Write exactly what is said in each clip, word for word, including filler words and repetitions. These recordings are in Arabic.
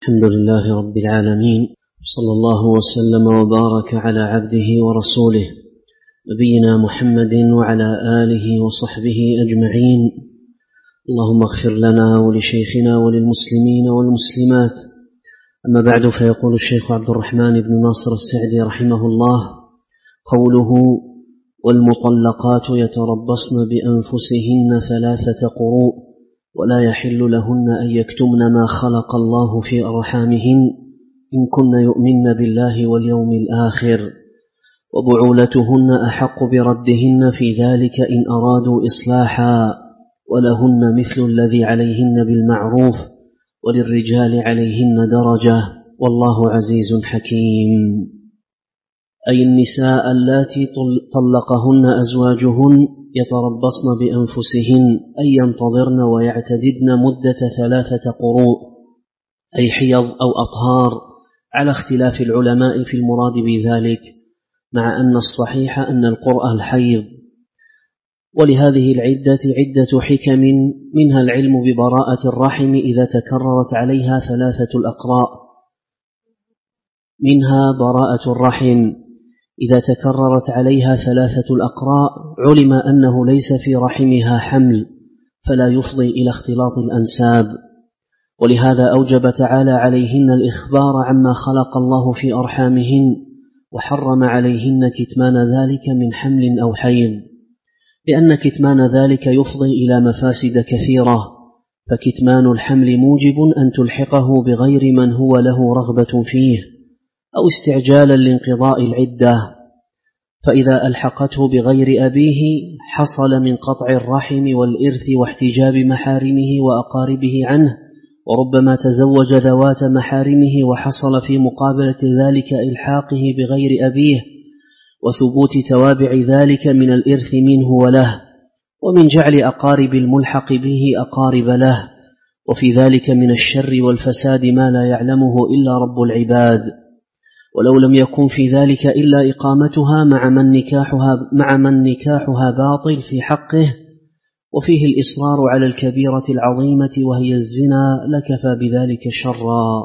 الحمد لله رب العالمين، صلى الله وسلم وبارك على عبده ورسوله نبينا محمد وعلى آله وصحبه أجمعين. اللهم اغفر لنا ولشيخنا وللمسلمين والمسلمات. أما بعد، فيقول الشيخ عبد الرحمن بن ناصر السعدي رحمه الله: قوله والمطلقات يتربصن بأنفسهن ثلاثة قروء ولا يحل لهن أن يكتمن ما خلق الله في أرحامهن إن كن يؤمن بالله واليوم الآخر، وبعولتهن أحق بردهن في ذلك إن أرادوا إصلاحا، ولهن مثل الذي عليهن بالمعروف، وللرجال عليهن درجة، والله عزيز حكيم. أي النساء اللاتي طلقهن أزواجهن يتربصن بأنفسهن أي ينتظرن ويعتددن مدة ثلاثة قروء، أي حيض أو أطهار، على اختلاف العلماء في المراد بذلك، مع أن الصحيح أن القرء الحيض. ولهذه العدة عدة حكم، منها العلم ببراءة الرحم إذا تكررت عليها ثلاثة الأقراء منها براءة الرحم إذا تكررت عليها ثلاثة الأقراء علم أنه ليس في رحمها حمل، فلا يفضي إلى اختلاط الأنساب. ولهذا أوجب تعالى عليهن الإخبار عما خلق الله في أرحامهن، وحرم عليهن كتمان ذلك من حمل أو حيض، لأن كتمان ذلك يفضي إلى مفاسد كثيرة، فكتمان الحمل موجب أن تلحقه بغير من هو له رغبة فيه، أو استعجالا لانقضاء العدة، فإذا ألحقته بغير أبيه حصل من قطع الرحم والإرث واحتجاب محارمه وأقاربه عنه، وربما تزوج ذوات محارمه وحصل في مقابلة ذلك إلحاقه بغير أبيه، وثبوت توابع ذلك من الإرث منه وله، ومن جعل أقارب الملحق به أقارب له، وفي ذلك من الشر والفساد ما لا يعلمه إلا رب العباد. ولو لم يكن في ذلك إلا إقامتها مع من نكاحها, مع من نكاحها باطل في حقه، وفيه الإصرار على الكبيرة العظيمة وهي الزنا، لكفى بذلك شرا.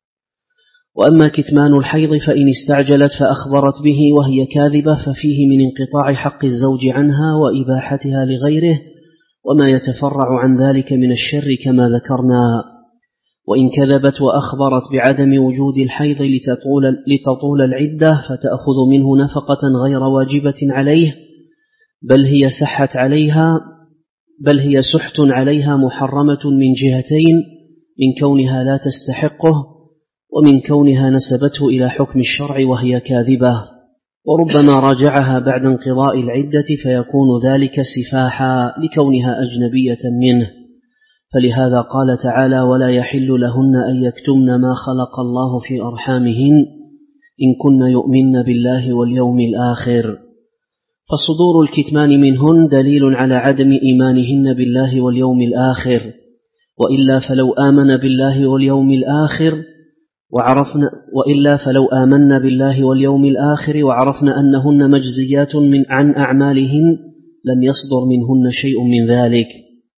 وأما كتمان الحيض فإن استعجلت فأخبرت به وهي كاذبة ففيه من انقطاع حق الزوج عنها وإباحتها لغيره، وما يتفرع عن ذلك من الشر كما ذكرنا. وإن كذبت وأخبرت بعدم وجود الحيض لتطول, لتطول العدة فتأخذ منه نفقة غير واجبة عليه، بل هي سحت عليها بل هي سحت عليها محرمة من جهتين: من كونها لا تستحقه، ومن كونها نسبته إلى حكم الشرع وهي كاذبة، وربما راجعها بعد انقضاء العدة فيكون ذلك سفاحا لكونها أجنبية منه. فلهذا قال تعالى: ولا يحل لهن أن يكتمن ما خلق الله في أرحامهن إن كن يؤمن بالله واليوم الآخر. فصدور الكتمان منهن دليل على عدم إيمانهن بالله واليوم الآخر، وإلا فلو آمن بالله واليوم الآخر وعرفنا وإلا فلو آمن بالله واليوم الآخر وعرفنا أنهن مجزيات من عن أعمالهن لم يصدر منهن شيء من ذلك.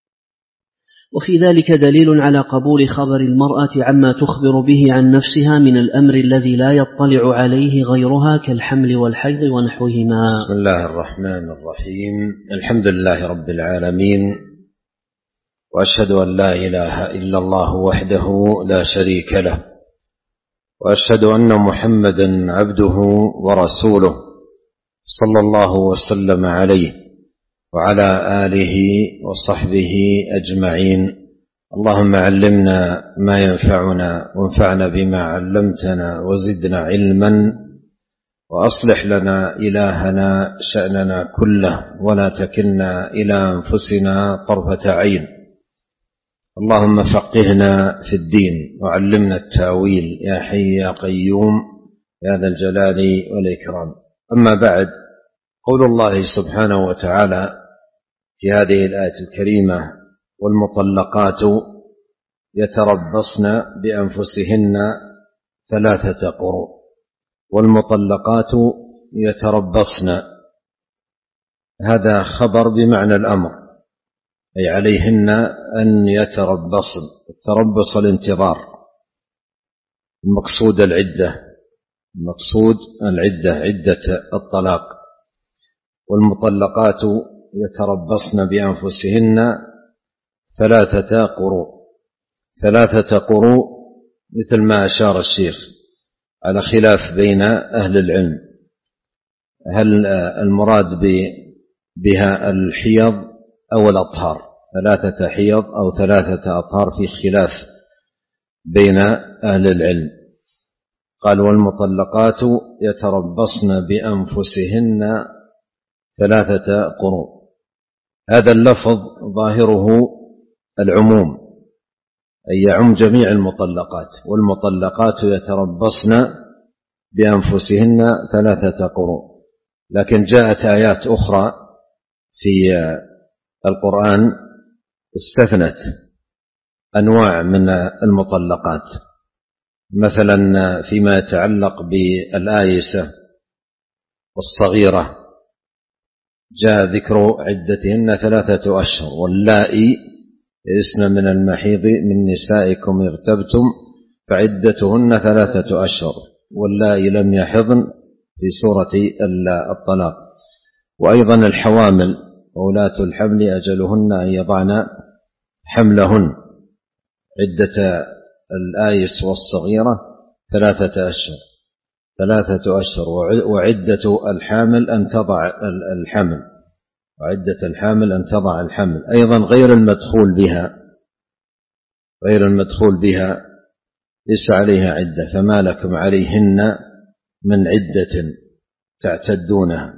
وفي ذلك دليل على قبول خبر المرأة عما تخبر به عن نفسها من الأمر الذي لا يطلع عليه غيرها كالحمل والحيض ونحوهما. بسم الله الرحمن الرحيم. الحمد لله رب العالمين، وأشهد أن لا إله إلا الله وحده لا شريك له، وأشهد أن محمدا عبده ورسوله صلى الله وسلم عليه وعلى آله وصحبه أجمعين. اللهم علمنا ما ينفعنا، وانفعنا بما علمتنا، وزدنا علما، وأصلح لنا إلهنا شأننا كله، ولا تكلنا إلى أنفسنا طرفة عين. اللهم فقهنا في الدين وعلمنا التاويل يا حي يا قيوم يا ذا الجلال والإكرام. أما بعد، قول الله سبحانه وتعالى في هذه الآية الكريمة: والمطلقات يتربصن بأنفسهن ثلاثة قروء. والمطلقات يتربصن، هذا خبر بمعنى الأمر، أي عليهن أن يتربصن. التربص الانتظار، المقصود العدة، المقصود العدة، عدة الطلاق. والمطلقات يتربصن بأنفسهن ثلاثة قروء. ثلاثة قروء مثل ما أشار الشيخ، على خلاف بين أهل العلم، هل المراد بها الحيض أو الأطهار؟ ثلاثة حيض أو ثلاثة أطهار، في خلاف بين أهل العلم. قال والمطلقات يتربصن بأنفسهن ثلاثة قروء. هذا اللفظ ظاهره العموم، أي يعم جميع المطلقات. والمطلقات يتربصن بأنفسهن ثلاثة قروء، لكن جاءت آيات أخرى في القرآن استثنت أنواع من المطلقات، مثلا فيما يتعلق بالآيسة والصغيرة جاء ذكر عدتهن ثلاثة أشهر، واللائي يئسن من المحيض من نسائكم ارتبتم فعدتهن ثلاثة أشهر، واللائي لم يحضن في سورة الطلاق. وأيضا الحوامل وولاة الحمل أجلهن أن يضعن حملهن، عدة الآيس والصغيرة ثلاثة أشهر ثلاثة أشهر وعدة الحامل أن تضع الحمل وعدة الحامل أن تضع الحمل. أيضا غير المدخول بها غير المدخول بها ليس عليها عدة، فما لكم عليهن من عدة تعتدونها.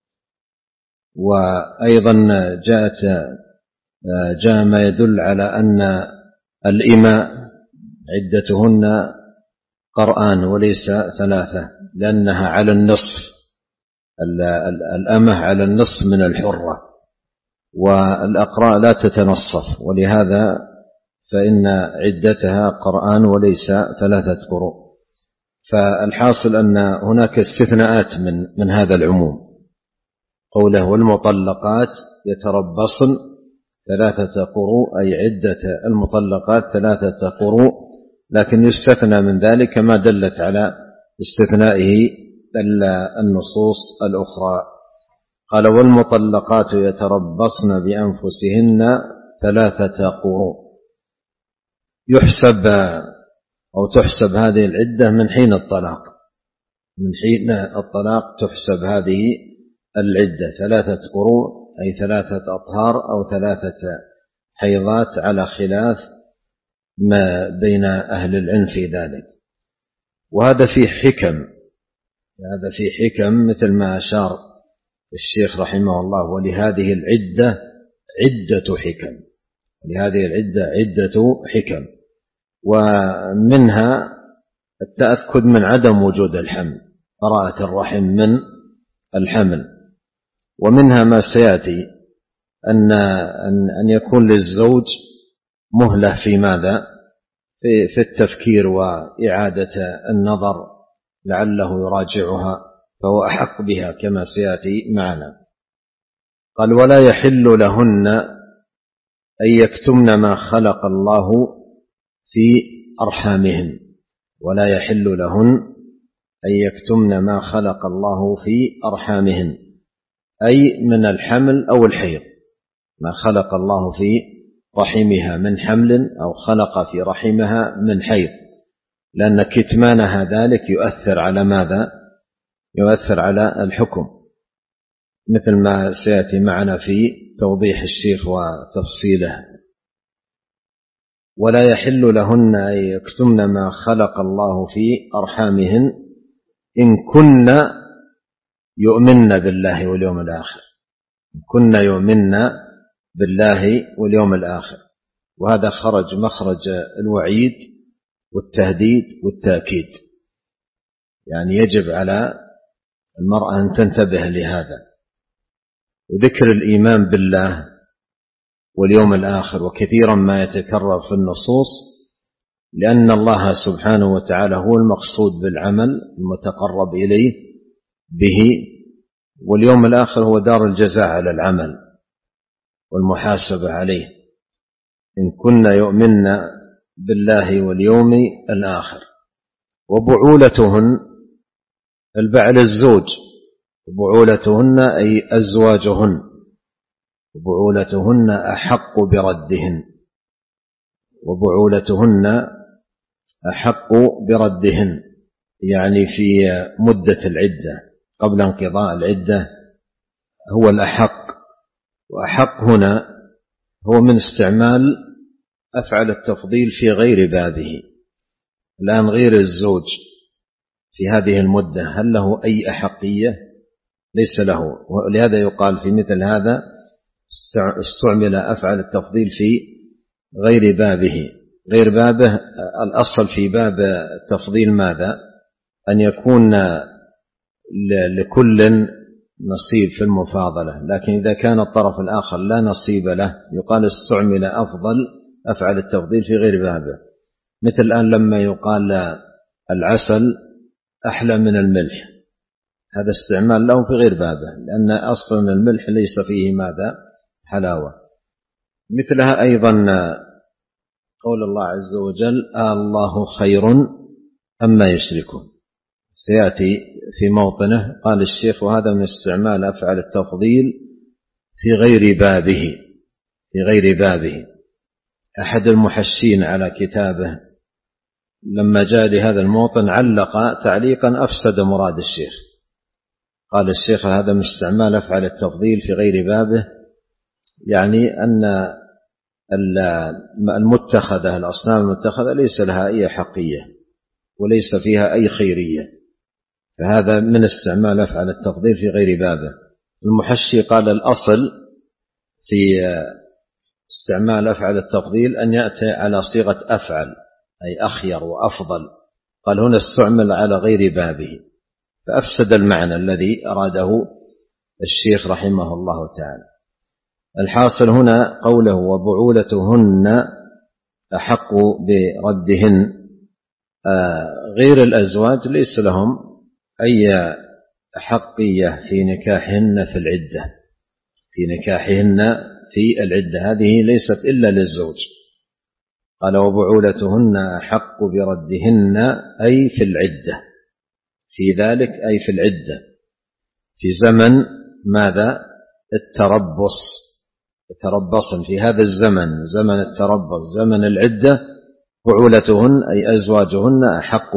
وأيضا جاءت جاء ما يدل على أن الإماء عدتهن قرآن وليس ثلاثة، لأنها على النصف، الأمة على النصف من الحرة، والأقراء لا تتنصف، ولهذا فإن عدتها قرآن وليس ثلاثة قروء. فالحاصل أن هناك استثناءات من, من هذا العموم. قوله والمطلقات يتربصن ثلاثة قروء، أي عدة المطلقات ثلاثة قروء، لكن يستثنى من ذلك ما دلت على استثنائه النصوص الأخرى. قال والمطلقات يتربصن بأنفسهن ثلاثة قروء. يحسب أو تحسب هذه العدة من حين الطلاق، من حين الطلاق تحسب هذه العدة ثلاثة قروء، أي ثلاثة أطهار أو ثلاثة حيضات، على خلاف ما بين أهل العلم في ذلك. وهذا فيه حكم، هذا فيه حكم مثل ما أشار الشيخ رحمه الله، ولهذه العدة عدة حكم، لهذه العدة عدة حكم. ومنها التأكد من عدم وجود الحمل، براءة الرحم من الحمل. ومنها ما سيأتي أن أن يكون للزوج مهلة في ماذا؟ في التفكير وإعادة النظر، لعله يراجعها فهو أحق بها كما سيأتي معنا. قال ولا يحل لهن أن يكتمن ما خلق الله في أرحامهن. ولا يحل لهن أن يكتمن ما خلق الله في أرحامهن، أي من الحمل أو الحيض، ما خلق الله في رحمها من حمل أو خلق في رحمها من حيض، لأن كتمانها ذلك يؤثر على ماذا؟ يؤثر على الحكم، مثل ما سيأتي معنا في توضيح الشيخ وتفصيله. ولا يحل لهن أن يكتمن ما خلق الله في أرحامهن إن كن يؤمن بالله واليوم الآخر، إن كن يؤمن بالله واليوم الآخر. وهذا خرج مخرج الوعيد والتهديد والتأكيد، يعني يجب على المرأة أن تنتبه لهذا. وذكر الإيمان بالله واليوم الآخر وكثيرا ما يتكرر في النصوص، لأن الله سبحانه وتعالى هو المقصود بالعمل المتقرب إليه به، واليوم الآخر هو دار الجزاء على العمل والمحاسبة عليه. إن كنا يؤمن بالله واليوم الآخر. وبعولتهن البعل الزوج، وبعولتهن أي أزواجهن، وبعولتهن أحق بردهن، وبعولتهن أحق بردهن يعني في مدة العدة قبل انقضاء العدة هو الأحق. وأحق هنا هو من استعمال أفعل التفضيل في غير بابه. الآن غير الزوج في هذه المدة هل له أي أحقية؟ ليس له، ولهذا يقال في مثل هذا استعمل أفعل التفضيل في غير بابه. غير بابه الأصل في باب التفضيل ماذا؟ أن يكون لكل نصيب في المفاضلة، لكن إذا كان الطرف الآخر لا نصيب له يقال استعمل أفضل أفعل التفضيل في غير بابه. مثل الآن لما يقال العسل أحلى من الملح، هذا استعمال له في غير بابه، لأن أصلا الملح ليس فيه ماذا؟ حلاوة. مثلها أيضا قول الله عز وجل آه الله خير أما يشركون، سيأتي في موطنه. قال الشيخ وهذا من استعمال أفعل التفضيل في غير بابه في غير بابه. أحد المحشين على كتابه لما جاء لهذا الموطن علق تعليقا أفسد مراد الشيخ. قال الشيخ هذا من استعمال أفعل التفضيل في غير بابه، يعني أن المتخذة الأصنام المتخذة ليس لها أي حقية وليس فيها أي خيرية، فهذا من استعمال أفعل التفضيل في غير بابه. المحشي قال الأصل في استعمال أفعل التفضيل أن يأتي على صيغة أفعل أي أخير وأفضل، قال هنا استعمل على غير بابه فأفسد المعنى الذي أراده الشيخ رحمه الله تعالى. الحاصل هنا قوله وبعولتهن أحق بردهن، غير الأزواج ليس لهم أي أحقية في نكاحهن في العدة في نكاحهن في العدة، هذه ليست إلا للزوج. قال وبعولتهن أحق بردهن أي في العدة، في ذلك أي في العدة في زمن ماذا؟ التربص، يتربصن في هذا الزمن زمن التربص زمن العدة. بعولتهن أي أزواجهن أحق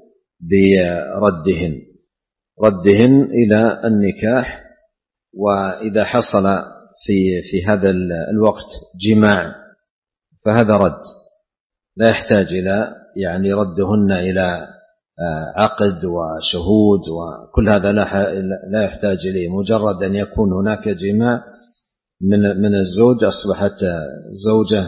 بردهن ردهن إلى النكاح. وإذا حصل في في هذا الوقت جماع فهذا رد، لا يحتاج إلى يعني ردهن إلى عقد وشهود وكل هذا لا يحتاج إليه، مجرد أن يكون هناك جماع من من الزوج أصبحت زوجة،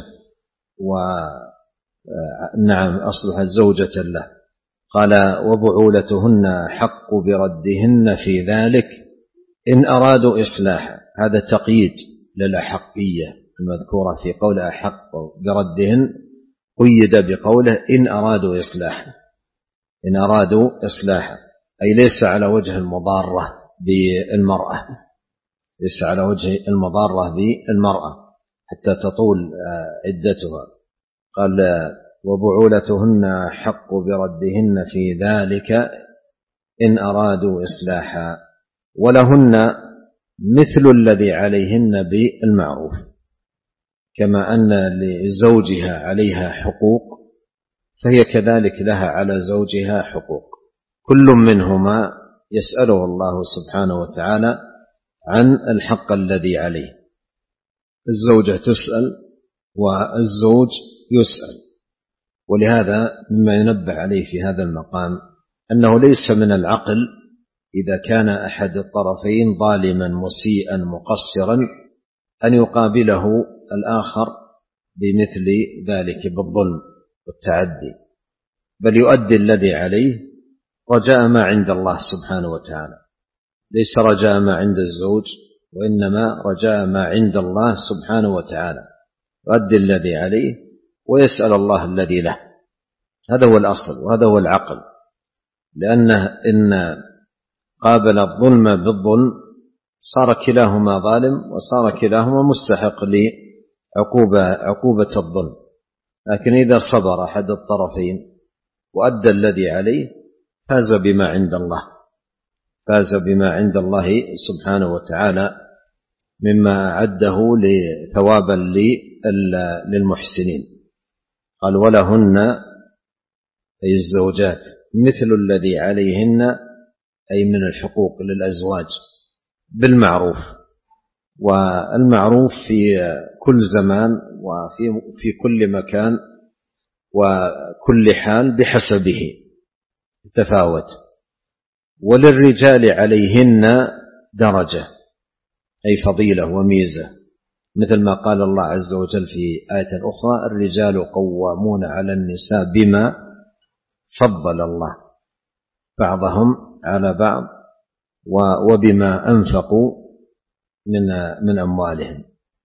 ونعم أصبحت زوجة له. قال وبعولتهن حق بردهن في ذلك إن أرادوا إصلاحا، هذا تقييد للأحقية المذكورة في قول أحق بردهن، قيد بقوله إن أرادوا إصلاحا إن أرادوا إصلاحا أي ليس على وجه المضارة بالمرأة ليس على وجه المضارة بالمرأة حتى تطول عدتها. قال وبعولتهن حق بردهن في ذلك إن أرادوا إصلاحا ولهن مثل الذي عليهن بالمعروف، كما أن لزوجها عليها حقوق فهي كذلك لها على زوجها حقوق، كل منهما يسأله الله سبحانه وتعالى عن الحق الذي عليه. الزوجة تسأل والزوج يسأل. ولهذا مما ينبه عليه في هذا المقام أنه ليس من العقل إذا كان أحد الطرفين ظالما مسيئا مقصرا أن يقابله الآخر بمثل ذلك بالظلم والتعدي، بل يؤدي الذي عليه رجاء ما عند الله سبحانه وتعالى، ليس رجاء ما عند الزوج وإنما رجاء ما عند الله سبحانه وتعالى، يؤدي الذي عليه ويسأل الله الذي له. هذا هو الأصل وهذا هو العقل، لأنه إن قابل الظلم بالظلم صار كلاهما ظالم وصار كلاهما مستحق لعقوبة عقوبة الظلم. لكن إذا صبر أحد الطرفين وأدى الذي عليه فاز بما عند الله، فاز بما عند الله سبحانه وتعالى مما أعده ثوابا للمحسنين. قال ولهن أي الزوجات مثل الذي عليهن أي من الحقوق للأزواج بالمعروف، والمعروف في كل زمان وفي في كل مكان وكل حال بحسبه تفاوت. وللرجال عليهن درجة أي فضيلة وميزة، مثل ما قال الله عز وجل في آية أخرى الرجال قوامون على النساء بما فضل الله بعضهم على بعض وبما أنفقوا من من أموالهم،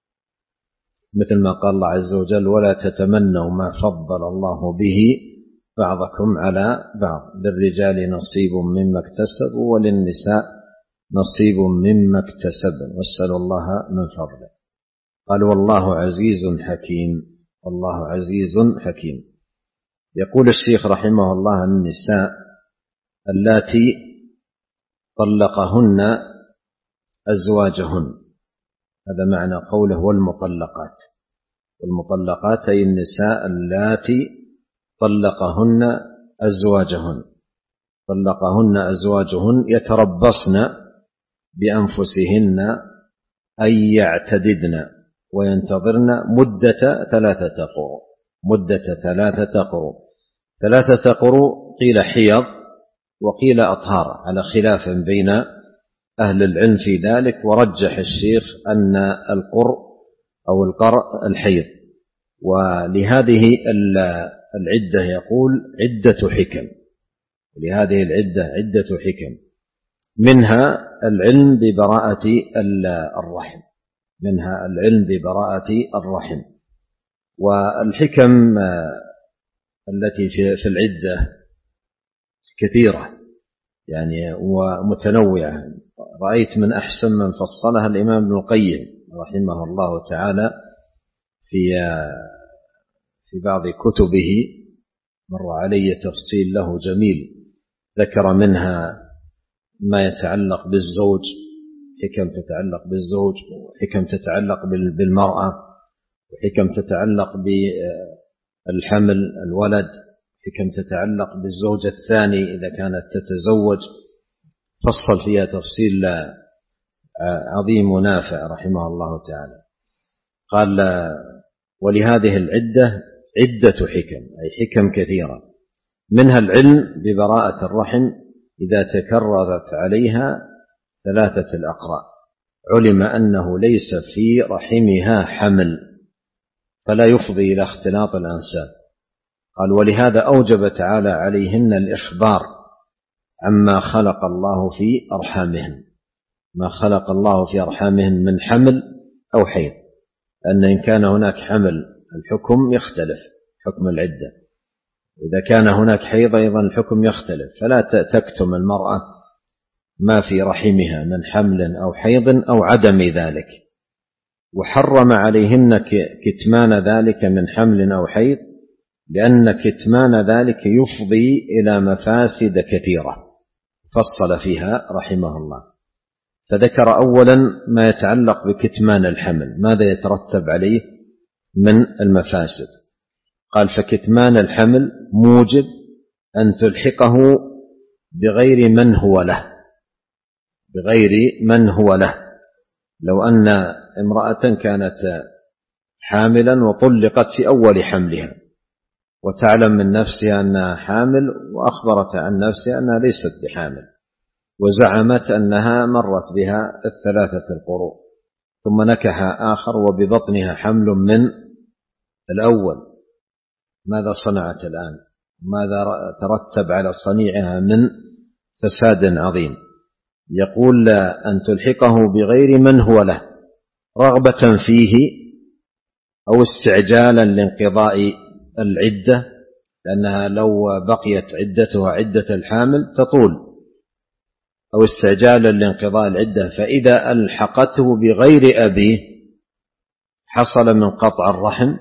مثل ما قال الله عز وجل ولا تتمنوا ما فضل الله به بعضكم على بعض للرجال نصيب مما اكتسبوا وللنساء نصيب مما اكتسبن واسألوا الله من فضله. قال والله عزيز حكيم، والله عزيز حكيم. يقول الشيخ رحمه الله النساء اللاتي طلقهن أزواجهن، هذا معنى قوله والمطلقات، والمطلقات أي النساء اللاتي طلقهن أزواجهن، طلقهن أزواجهن يتربصن بأنفسهن أن يعتددن وينتظرن مدة ثلاثة قروء، مدة ثلاثة قروء. ثلاثة قروء قيل حيض وقيل أطهار على خلاف بين أهل العلم في ذلك، ورجح الشيخ أن القرء أو القرء الحيض. ولهذه العدة يقول عدة حكم، لهذه العدة عدة حكم، منها العلم ببراءة الرحم، منها العلم ببراءة الرحم. والحكم التي في العدة كثيرة يعني ومتنوعة، رأيت من أحسن من فصلها الإمام ابن القيم رحمه الله تعالى في في بعض كتبه، مر علي تفصيل له جميل، ذكر منها ما يتعلق بالزوج، حكم تتعلق بالزوج، وحكم تتعلق بالمرأة، وحكم تتعلق بالحمل الولد، حكم تتعلق بالزوجة الثاني إذا كانت تتزوج، فصل فيها تفصيل عظيم ونافع رحمه الله تعالى. قال ولهذه العدة عدة حكم أي حكم كثيرة، منها العلم ببراءة الرحم إذا تكررت عليها ثلاثة الأقراء علم أنه ليس في رحمها حمل فلا يفضي إلى اختلاط الأنساب. قال ولهذا أوجب تعالى عليهن الإخبار عما خلق الله في أرحامهن، ما خلق الله في أرحامهن من حمل أو حيض، أن إن كان هناك حمل الحكم يختلف، حكم العدة، إذا كان هناك حيض أيضا الحكم يختلف، فلا تكتم المرأة ما في رحمها من حمل أو حيض أو عدم ذلك. وحرم عليهن كتمان ذلك من حمل أو حيض لأن كتمان ذلك يفضي إلى مفاسد كثيرة، فصل فيها رحمه الله. فذكر أولا ما يتعلق بكتمان الحمل، ماذا يترتب عليه من المفاسد. قال فكتمان الحمل موجب أن تلحقه بغير من هو له، بغير من هو له. لو أن امرأة كانت حاملا وطلقت في أول حملها وتعلم من نفسها أنها حامل وأخبرت عن نفسها أنها ليست بحامل وزعمت أنها مرت بها الثلاثة القروء، ثم نكح آخر وببطنها حمل من الأول، ماذا صنعت الآن؟ ماذا ترتب على صنيعها من فساد عظيم؟ يقول أن تلحقه بغير من هو له رغبة فيه أو استعجالا لانقضاء العدة، لأنها لو بقيت عدتها عدة الحامل تطول، أو استعجالا لانقضاء العدة، فإذا ألحقته بغير أبيه حصل من قطع الرحم،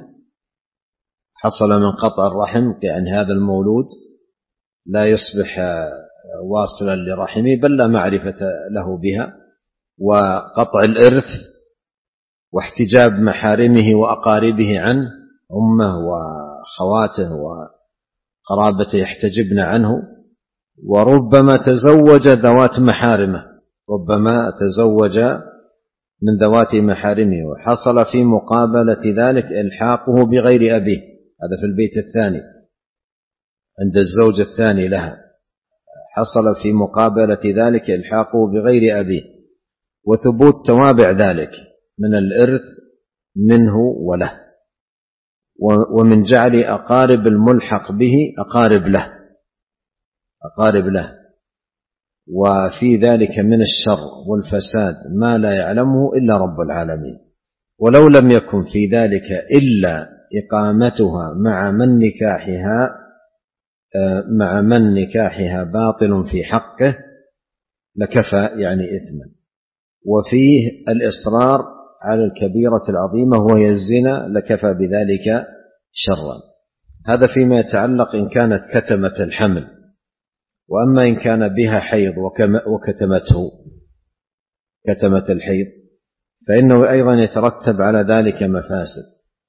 حصل من قطع الرحم، يعني هذا المولود لا يصبح واصلا لرحمه بل لا معرفة له بها، وقطع الإرث واحتجاب محارمه وأقاربه عنه، أمه وخواته وقرابته يحتجبن عنه، وربما تزوج ذوات محارمه، ربما تزوج من ذوات محارمه، وحصل في مقابلة ذلك إلحاقه بغير أبيه. هذا في البيت الثاني عند الزوج الثاني لها، حصل في مقابلة ذلك إلحاقه بغير أبيه، وثبوت توابع ذلك من الإرث منه وله، ومن جعل أقارب الملحق به أقارب له أقارب له وفي ذلك من الشر والفساد ما لا يعلمه إلا رب العالمين. ولو لم يكن في ذلك إلا إقامتها مع من نكاحها مع من نكاحها باطل في حقه لكفى يعني إثما. وفيه الإصرار على الكبيرة العظيمة وهي الزنا لكفى بذلك شرا. هذا فيما يتعلق إن كانت كتمة الحمل. وأما إن كان بها حيض وكتمته كتمة الحيض فإنه أيضا يترتب على ذلك مفاسد.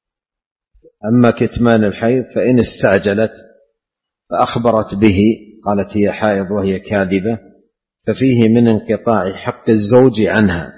أما كتمان الحيض فإن استعجلت فأخبرت به قالت هي حائض وهي كاذبة ففيه من انقطاع حق الزوج عنها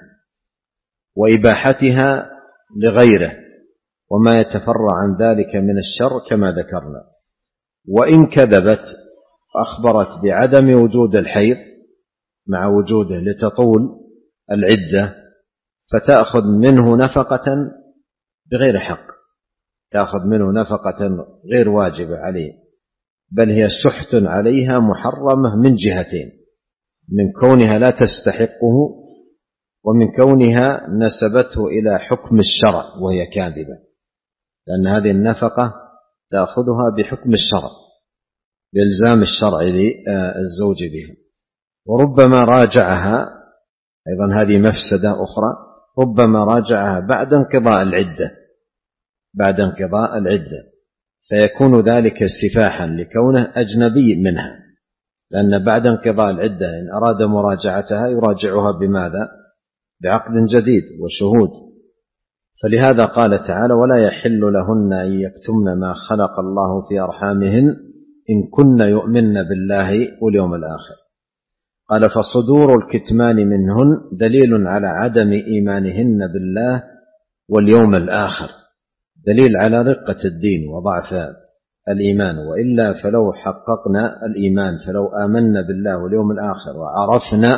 وإباحتها لغيره وما يتفرع عن ذلك من الشر كما ذكرنا. وإن كذبت فأخبرت بعدم وجود الحيض مع وجوده لتطول العدة فتأخذ منه نفقة بغير حق، تأخذ منه نفقة غير واجبة عليه، بل هي سحت عليها محرمة من جهتين: من كونها لا تستحقه، ومن كونها نسبته إلى حكم الشرع وهي كاذبة، لأن هذه النفقة تأخذها بحكم الشرع بإلزام الشرع للزوج بها. وربما راجعها أيضا، هذه مفسدة أخرى، ربما راجعها بعد انقضاء العدة بعد انقضاء العدة فيكون ذلك سفاحا لكونه أجنبي منها، لأن بعد انقضاء العدة إن أراد مراجعتها يراجعها بماذا؟ بعقد جديد وشهود. فلهذا قال تعالى: ولا يحل لهن أن يكتمن ما خلق الله في أرحامهن إن كن يؤمن بالله واليوم الآخر. قال: فصدور الكتمان منهن دليل على عدم إيمانهن بالله واليوم الآخر، دليل على رقة الدين وضعف الإيمان، وإلا فلو حققنا الإيمان، فلو آمنا بالله واليوم الآخر وعرفنا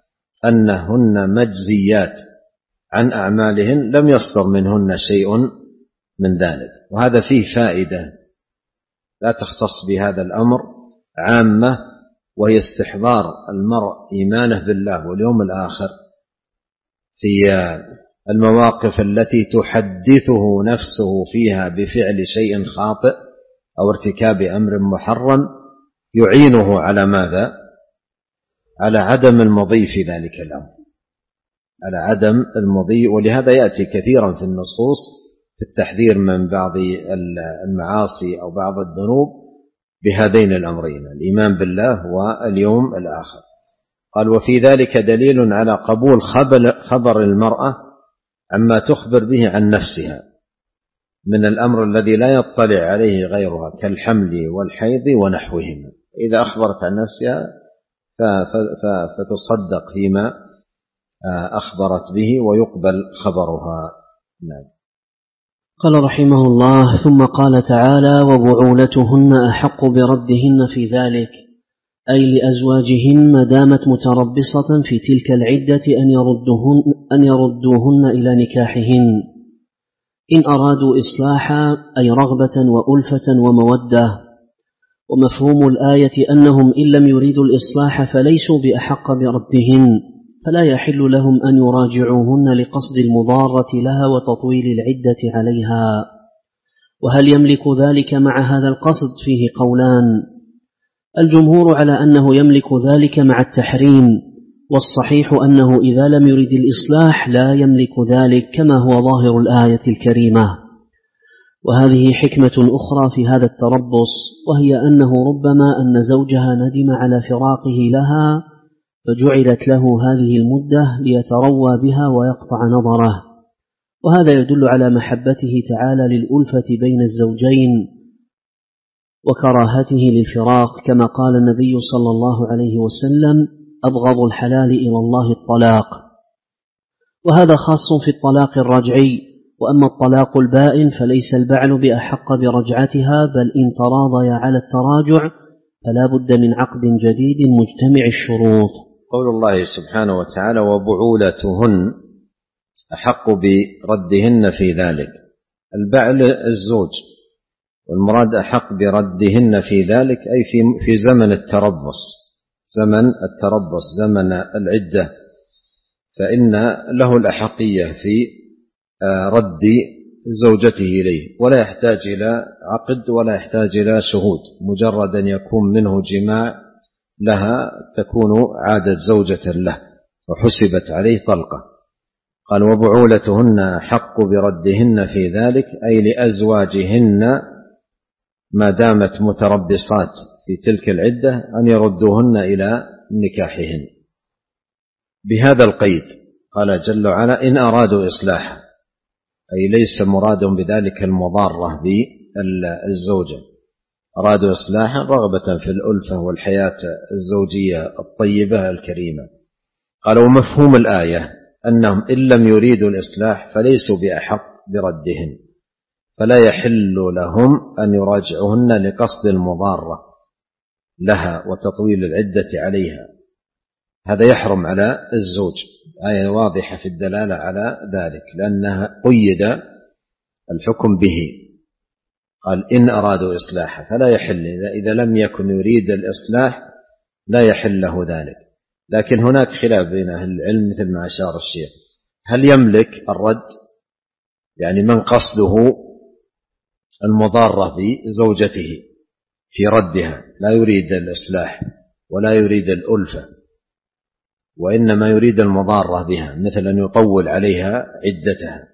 أنهن مجزيات عن أعمالهن لم يصدر منهن شيء من ذلك. وهذا فيه فائدة لا تختص بهذا الأمر عامة، وهي استحضار المرء إيمانه بالله واليوم الآخر في المواقف التي تحدثه نفسه فيها بفعل شيء خاطئ أو ارتكاب أمر محرم يعينه على ماذا؟ على عدم المضي في ذلك الأمر، على عدم المضي. ولهذا يأتي كثيرا في النصوص في التحذير من بعض المعاصي أو بعض الذنوب بهذين الأمرين: الإيمان بالله واليوم الآخر. قال: وفي ذلك دليل على قبول خبر المرأة عما تخبر به عن نفسها من الأمر الذي لا يطلع عليه غيرها كالحمل والحيض ونحوهما. إذا أخبرت عن نفسها فتصدق فيما أخبرت به ويقبل خبرها. نعم. قال رحمه الله: ثم قال تعالى: وبعولتهن أحق بردهن في ذلك، أي لأزواجهن ما دامت متربصة في تلك العدة أن يردوهن, أن يردوهن إلى نكاحهن إن أرادوا إصلاحا، أي رغبة وألفة ومودة. ومفهوم الآية أنهم إن لم يريدوا الإصلاح فليسوا بأحق بردهن، فلا يحل لهم أن يراجعوهن لقصد المضارة لها وتطويل العدة عليها. وهل يملك ذلك مع هذا القصد؟ فيه قولان: الجمهور على أنه يملك ذلك مع التحريم، والصحيح أنه إذا لم يرد الإصلاح لا يملك ذلك كما هو ظاهر الآية الكريمة. وهذه حكمة أخرى في هذا التربص، وهي أنه ربما أن زوجها ندم على فراقه لها فجعلت له هذه المدة ليتروى بها ويقطع نظره، وهذا يدل على محبته تعالى للألفة بين الزوجين وكراهته للفراق، كما قال النبي صلى الله عليه وسلم: أبغض الحلال إلى الله الطلاق. وهذا خاص في الطلاق الرجعي، وأما الطلاق البائن فليس البعل بأحق برجعتها، بل إن تراضيا على التراجع فلا بد من عقد جديد مجتمع الشروط. قول الله سبحانه وتعالى: وبعولتهن أحق بردهن في ذلك. البعل الزوج، والمراد أحق بردهن في ذلك أي في في زمن التربص، زمن التربص زمن العدة، فإن له الأحقية في رد زوجته إليه، ولا يحتاج إلى عقد ولا يحتاج إلى شهود، مجرد أن يكون منه جماع لها تكون عادت زوجة له وحسبت عليه طلقة. قال: وبعولتهن حق بردهن في ذلك أي لأزواجهن ما دامت متربصات في تلك العدة أن يردوهن إلى نكاحهن. بهذا القيد قال جل وعلا: إن أرادوا إصلاحا، أي ليس مراد بذلك المضارة بالزوجة، أرادوا إصلاحا رغبة في الألفة والحياة الزوجية الطيبة الكريمة. قال: ومفهوم الآية أنهم إن لم يريدوا الإصلاح فليسوا بأحق بردهن، فلا يحل لهم أن يراجعوهن لقصد المضارة لها وتطويل العدة عليها، هذا يحرم على الزوج. آية واضحة في الدلالة على ذلك، لأنها قيد الحكم به. قال: إن أرادوا إصلاحا، فلا يحل إذا لم يكن يريد الإصلاح لا يحل له ذلك. لكن هناك خلاف بين أهل العلم مثل ما أشار الشيخ، هل يملك الرد؟ يعني من قصده المضارة بزوجته في ردها، لا يريد الإصلاح ولا يريد الألفة، وإنما يريد المضارة بها، مثل أن يطول عليها عدتها،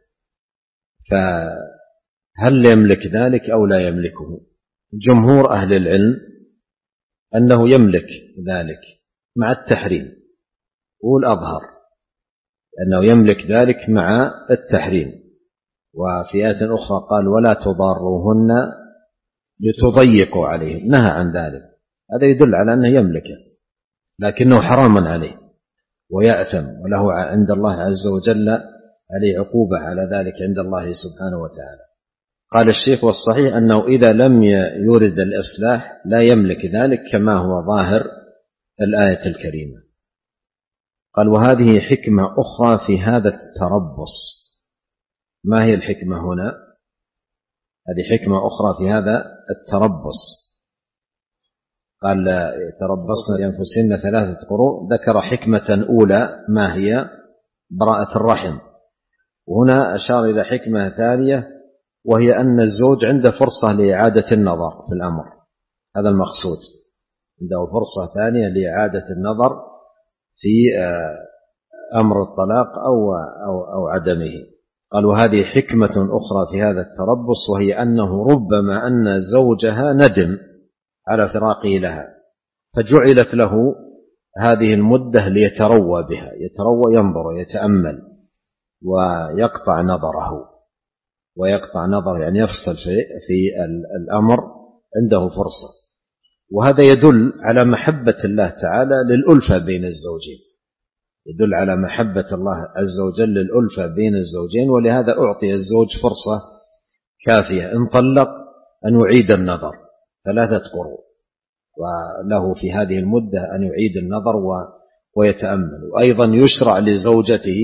فهل يملك ذلك أو لا يملكه؟ جمهور أهل العلم أنه يملك ذلك مع التحريم، والأظهر أنه يملك ذلك مع التحريم. وفي آية أخرى قال: ولا تضاروهن لتضيقوا عليهم، نهى عن ذلك. هذا يدل على أنه يملكه، لكنه حرام عليه ويأثم، وله عند الله عز وجل عليه عقوبة على ذلك عند الله سبحانه وتعالى. قال الشيخ: والصحيح أنه إذا لم يرد الإصلاح لا يملك ذلك كما هو ظاهر الآية الكريمة. قال: وهذه حكمة أخرى في هذا التربص. ما هي الحكمة هنا؟ هذه حكمة أخرى في هذا التربص. قال: يتربصن لأنفسهن ثلاثة قروء، ذكر حكمة أولى ما هي براءة الرحم، وهنا أشار إلى حكمة ثانية وهي أن الزوج عنده فرصة لإعادة النظر في الأمر، هذا المقصود، عنده فرصة ثانية لإعادة النظر في أمر الطلاق أو, أو, أو عدمه. قال: وهذه حكمة أخرى في هذا التربص، وهي أنه ربما أن زوجها ندم على فراقه لها، فجعلت له هذه المدة ليتروى بها، يتروى ينظر يتأمل ويقطع نظره، ويقطع نظر يعني يفصل في, في الأمر، عنده فرصة. وهذا يدل على محبة الله تعالى للألفة بين الزوجين، يدل على محبة الله عز وجل للألفة بين الزوجين، ولهذا أعطي الزوج فرصة كافية إن طلق أن يعيد النظر ثلاثة قروء، وله في هذه المدة أن يعيد النظر ويتأمل. وأيضا يشرع لزوجته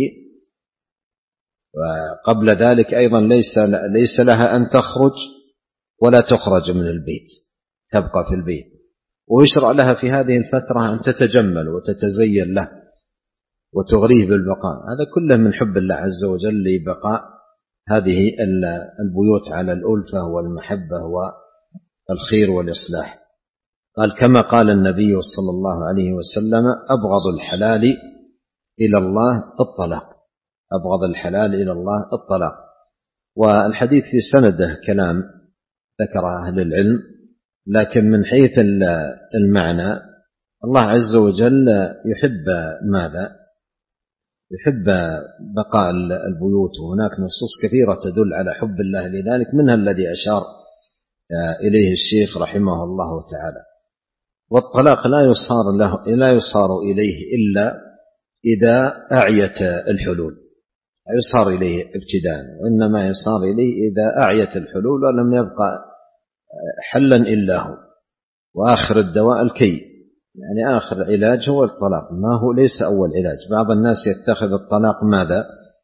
وقبل ذلك أيضا ليس, ليس لها أن تخرج ولا تخرج من البيت، تبقى في البيت، ويشرع لها في هذه الفترة أن تتجمل وتتزين له وتغريه بالبقاء. هذا كله من حب الله عز وجل لبقاء هذه البيوت على الألفة والمحبة والخير والإصلاح. قال: كما قال النبي صلى الله عليه وسلم: أبغض الحلال إلى الله الطلاق، أبغض الحلال إلى الله الطلاق. والحديث في سنده كلام ذكر أهل العلم، لكن من حيث المعنى الله عز وجل يحب ماذا؟ يحب بقاء البيوت، وهناك نصوص كثيرة تدل على حب الله لذلك، منها الذي أشار إليه الشيخ رحمه الله تعالى. والطلاق لا يصار له لا يصار إليه إلا إذا أعيت الحلول، لا يصار إليه ابتداء، وإنما يصار إليه إذا أعيت الحلول ولم يبقى حلا إلا هو. وآخر الدواء الكي، يعني آخر علاج هو الطلاق، ما هو ليس أول علاج. بعض الناس يتخذ الطلاق ماذا؟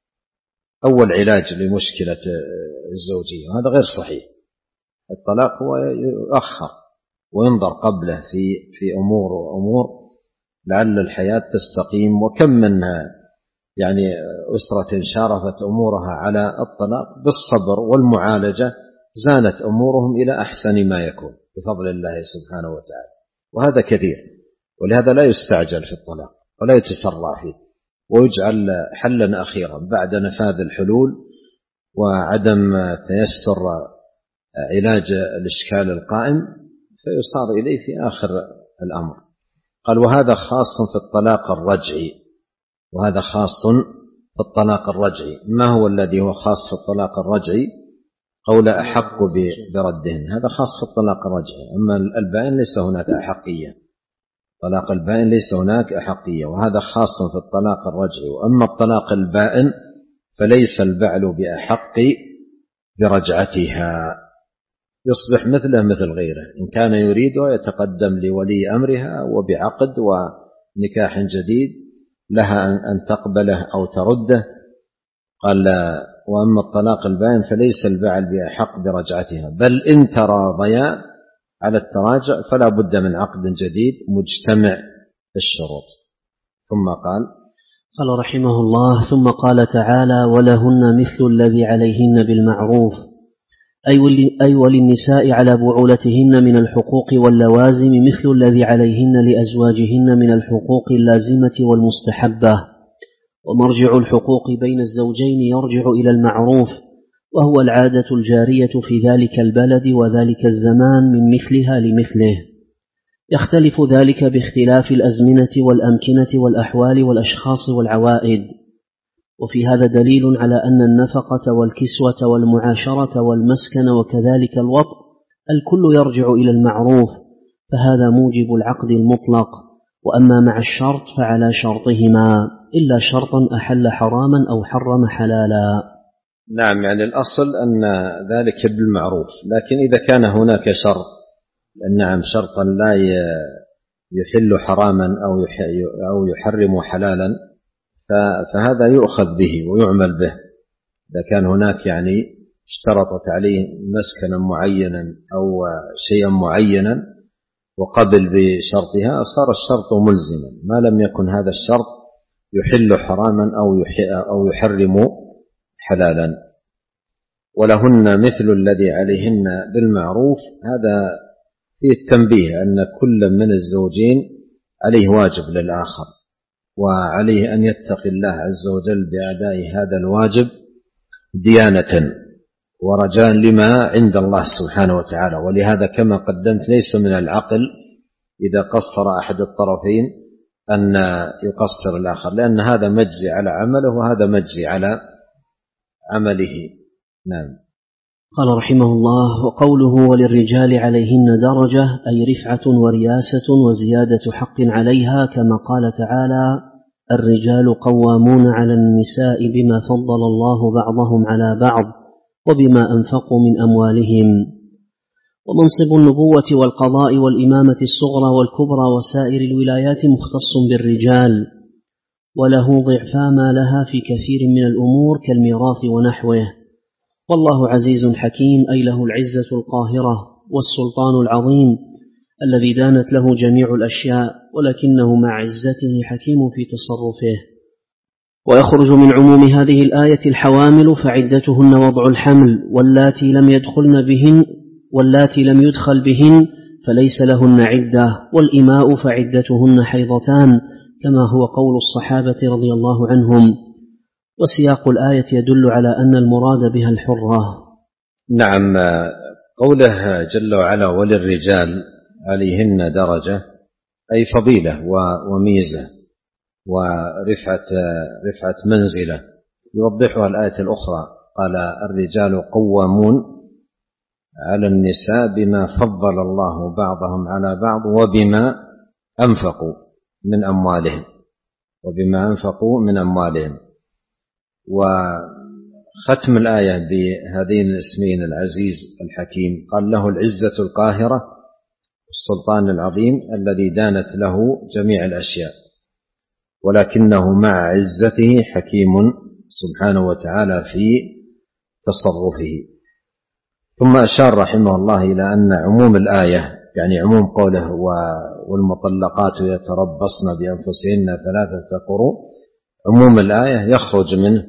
أول علاج لمشكلة الزوجية، وهذا غير صحيح. الطلاق هو يؤخر وينظر قبله في في أمور وأمور لعل الحياة تستقيم. وكم من يعني أسرة شارفت أمورها على الطلاق بالصبر والمعالجة زانت أمورهم إلى أحسن ما يكون بفضل الله سبحانه وتعالى، وهذا كثير. ولهذا لا يستعجل في الطلاق ولا يتسرع فيه، ويجعل حلا أخيرا بعد نفاذ الحلول وعدم تيسر علاج الإشكال القائم، فيصار إليه في آخر الأمر. قال وهذا خاص في الطلاق الرجعي، وهذا خاص في الطلاق الرجعي. ما هو الذي هو خاص في الطلاق الرجعي؟ قول أحق بردهن، هذا خاص في الطلاق الرجعي. أما البائن ليس هناك أحقية، طلاق البائن ليس هناك أحقية، وهذا خاص في الطلاق الرجعي. وأما الطلاق البائن فليس البعل بأحق برجعتها، يصبح مثله مثل غيره، إن كان يريدها يتقدم لولي أمرها وبعقد ونكاح جديد لها أن تقبله أو ترده. قال وأما الطلاق البائن فليس البعل بأحق برجعتها، بل إن تراضيا على التراجع فلا بد من عقد جديد مجتمع الشروط. ثم قال قال رحمه الله ثم قال تعالى ولهن مثل الذي عليهن بالمعروف، أي وللنساء على بعولتهن من الحقوق واللوازم مثل الذي عليهن لأزواجهن من الحقوق اللازمة والمستحبة. ومرجع الحقوق بين الزوجين يرجع إلى المعروف، وهو العادة الجارية في ذلك البلد وذلك الزمان من مثلها لمثله، يختلف ذلك باختلاف الأزمنة والأمكنة والأحوال والأشخاص والعوائد. وفي هذا دليل على أن النفقة والكسوة والمعاشرة والمسكن وكذلك الوطء الكل يرجع إلى المعروف، فهذا موجب العقد المطلق. وأما مع الشرط فعلى شرطهما إلا شرطا أحل حراما أو حرم حلالا. نعم، يعني الأصل أن ذلك بالمعروف، لكن إذا كان هناك شرط، نعم شرطا لا يحل حراما أو يحرم حلالا، فهذا يؤخذ به ويعمل به. إذا كان هناك يعني اشترطت عليه مسكنا معينا أو شيئا معينا وقبل بشرطها صار الشرط ملزما، ما لم يكن هذا الشرط يحل حراما أو يحرم حلالا. ولهن مثل الذي عليهن بالمعروف، هذا فيه التنبيه أن كل من الزوجين عليه واجب للآخر، وعليه أن يتقي الله عز وجل بأداء هذا الواجب ديانة ورجاء لما عند الله سبحانه وتعالى. ولهذا كما قدمت ليس من العقل إذا قصر أحد الطرفين أن يقصر الآخر، لأن هذا مجزي على عمله وهذا مجزي على عمله. نعم. قال رحمه الله وقوله وللرجال عليهن درجة أي رفعة ورياسة وزيادة حق عليها، كما قال تعالى الرجال قوامون على النساء بما فضل الله بعضهم على بعض وبما أنفقوا من أموالهم. ومنصب النبوة والقضاء والإمامة الصغرى والكبرى وسائر الولايات مختص بالرجال، وله ضعفا ما لها في كثير من الأمور كالميراث ونحوه. والله عزيز حكيم، أي له العزة القاهرة والسلطان العظيم الذي دانت له جميع الأشياء، ولكنه مع عزته حكيم في تصرفه. ويخرج من عموم هذه الآية الحوامل فعدتهن وضع الحمل، واللاتي لم يدخلن بهن واللاتي لم يدخل بهن فليس لهن عدة، والإماء فعدتهن حيضتان، كما هو قول الصحابة رضي الله عنهم. وسياق الآية يدل على أن المراد بها الحرة. نعم، قوله جل وعلا وللرجال عليهن درجة أي فضيلة وميزة ورفعة رفعة منزلة، يوضحها الآية الأخرى قال الرجال قوامون على النساء بما فضل الله بعضهم على بعض وبما أنفقوا من أموالهم وبما أنفقوا من أموالهم. وختم الآية بهذين الاسمين العزيز الحكيم، قال له العزة القاهرة السلطان العظيم الذي دانت له جميع الأشياء، ولكنه مع عزته حكيم سبحانه وتعالى في تصرفه. ثم أشار رحمه الله إلى أن عموم الآية يعني عموم قوله والمطلقات يتربصن بأنفسهن ثلاثة قروء، عموم الآية يخرج منه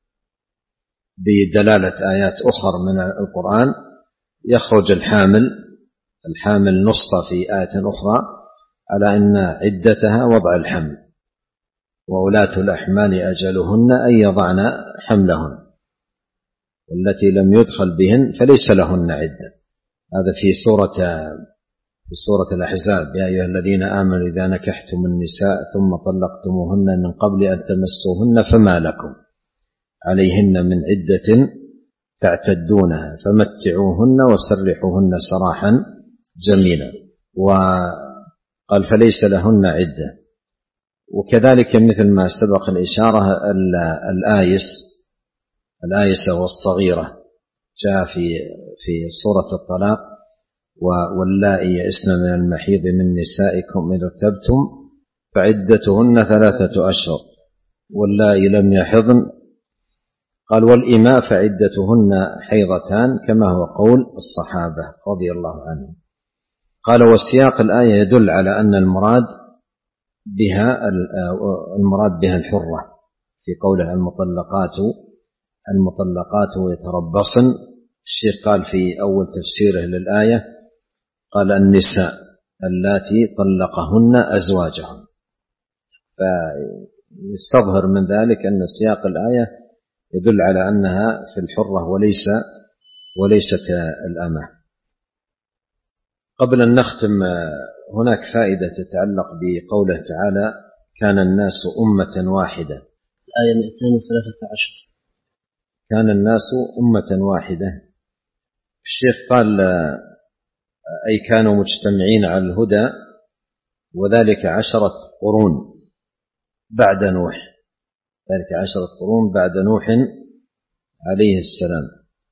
بدلالة آيات أخرى من القرآن، يخرج الحامل الحامل نص في آية أخرى على أن عدتها وضع الحمل، وأولاة الأحمال أجلهن أن يضعن حملهن، والتي لم يدخل بهن فليس لهن عدة. هذا في سورة في سورة الأحزاب، يا أيها الذين آمنوا إذا نكحتم النساء ثم طلقتموهن من قبل أن تمسوهن فما لكم عليهن من عدة تعتدونها فمتعوهن وسرحوهن سراحا جميلا، وقال فليس لهن عدة. وكذلك مثل ما سبق الإشارة الآيس الآيسة والصغيرة جاء في في سورة الطلاق واللائي يئسن من المحيض من نسائكم إن ارتبتم فعدتهن ثلاثة أشهر واللائي لم يحضن قال والإماء فعدتهن حيضتان كما هو قول الصحابة رضي الله عنهم. قال وسياق الآية يدل على أن المراد بها المراد بها الحرة في قوله المطلقات المطلقات يتربصن. الشيخ قال في أول تفسيره للآية قال النساء اللاتي طلقهن أزواجهن، فيستظهر من ذلك أن سياق الآية يدل على أنها في الحرة وليس وليست الأمة. قبل أن نختم هناك فائدة تتعلق بقوله تعالى كان الناس أمة واحدة، الآية مئتين وثلاثة عشر، كان الناس أمة واحدة. الشيخ قال أي كانوا مجتمعين على الهدى وذلك عشرة قرون بعد نوح، ذلك عشرة قرون بعد نوح عليه السلام.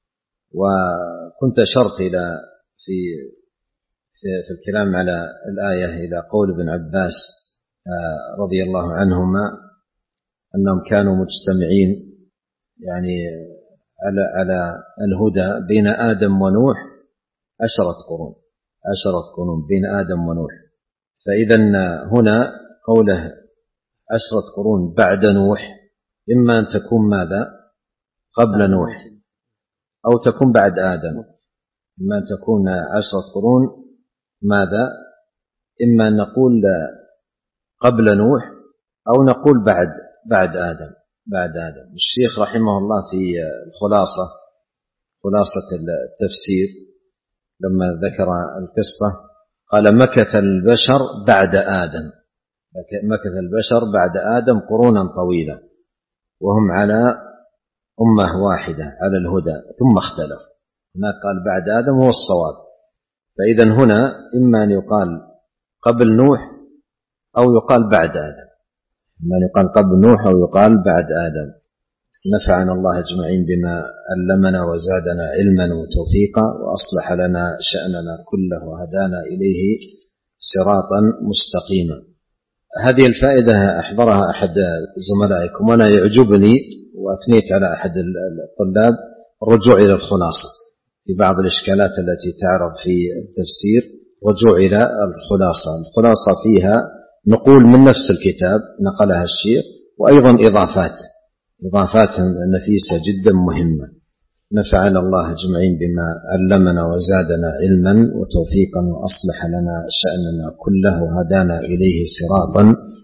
وكنت أشرت إلى في في الكلام على الآية إلى قول ابن عباس رضي الله عنهما أنهم كانوا مجتمعين يعني على على الهدى بين آدم ونوح عشرة قرون عشرة قرون بين آدم ونوح. فإذا هنا قوله عشرة قرون بعد نوح إما أن تكون ماذا قبل نوح أو تكون بعد آدم، إما أن تكون عشرة قرون ماذا إما أن نقول قبل نوح أو نقول بعد بعد آدم بعد آدم. الشيخ رحمه الله في الخلاصة خلاصة التفسير لما ذكر القصة قال مكث البشر بعد آدم مكث البشر بعد آدم قرونا طويلة وهم على أمة واحدة على الهدى ثم اختلف. هناك قال بعد آدم هو الصواب. فإذا هنا إما أن يقال قبل نوح أو يقال بعد آدم، إما أن يقال قبل نوح أو يقال بعد آدم. نفعنا الله أجمعين بما علمنا وزادنا علما وتوفيقا وأصلح لنا شأننا كله وهدانا إليه صراطا مستقيما. هذه الفائدة أحضرها أحد زملائكم وأنا يعجبني وأثنيت على أحد الطلاب الرجوع إلى الخلاصة في بعض الإشكالات التي تعرض في التفسير، رجوع إلى الخلاصة. الخلاصة فيها نقول من نفس الكتاب نقلها الشيخ وأيضا إضافات إضافات نفيسة جدا مهمة. نفعنا الله أجمعين بما علمنا وزادنا علما وتوفيقا وأصلح لنا شأننا كله وهدانا إليه صراطا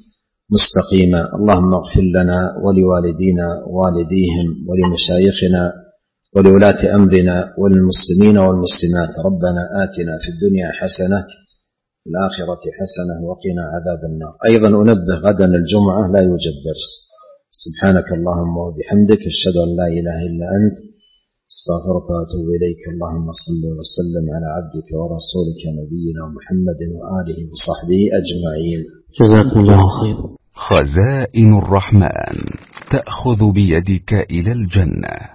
مستقيمة. اللهم اغفر لنا ولوالدينا ووالديهم ولمشايخنا ولولاة أمرنا وللمسلمين والمسلمات. ربنا آتنا في الدنيا حسنة في الآخرة حسنة وقنا عذاب النار. أيضا أنبه غدا الجمعة لا يوجد درس. سبحانك اللهم وبحمدك أشهد أن لا إله إلا أنت استغفرك وأتوب إليك. اللهم صل وسلم على عبدك ورسولك نبينا محمد وآله وصحبه أجمعين. جزاكم الله خير. خزائن الرحمن تأخذ بيدك إلى الجنة.